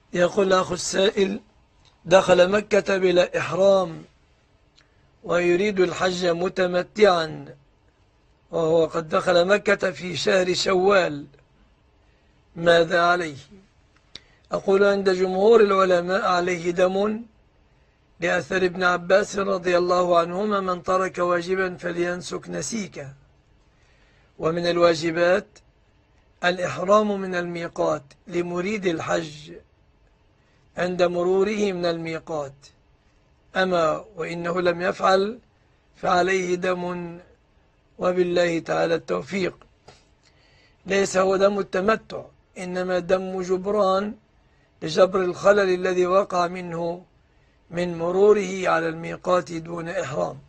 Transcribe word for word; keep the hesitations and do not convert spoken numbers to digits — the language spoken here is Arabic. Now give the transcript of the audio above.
يقول أخو السائل: دخل مكة بلا إحرام ويريد الحج متمتعا، وهو قد دخل مكة في شهر شوال، ماذا عليه؟ أقول: عند جمهور العلماء عليه دم، لأثر ابن عباس رضي الله عنهما: من ترك واجبا فلينسك نسيكا. ومن الواجبات الإحرام من الميقات لمريد الحج عند مروره من الميقات، أما وإنه لم يفعل فعليه دم، وبالله تعالى التوفيق. ليس هو دم التمتع، إنما دم جبران لجبر الخلل الذي وقع منه من مروره على الميقات دون إحرام.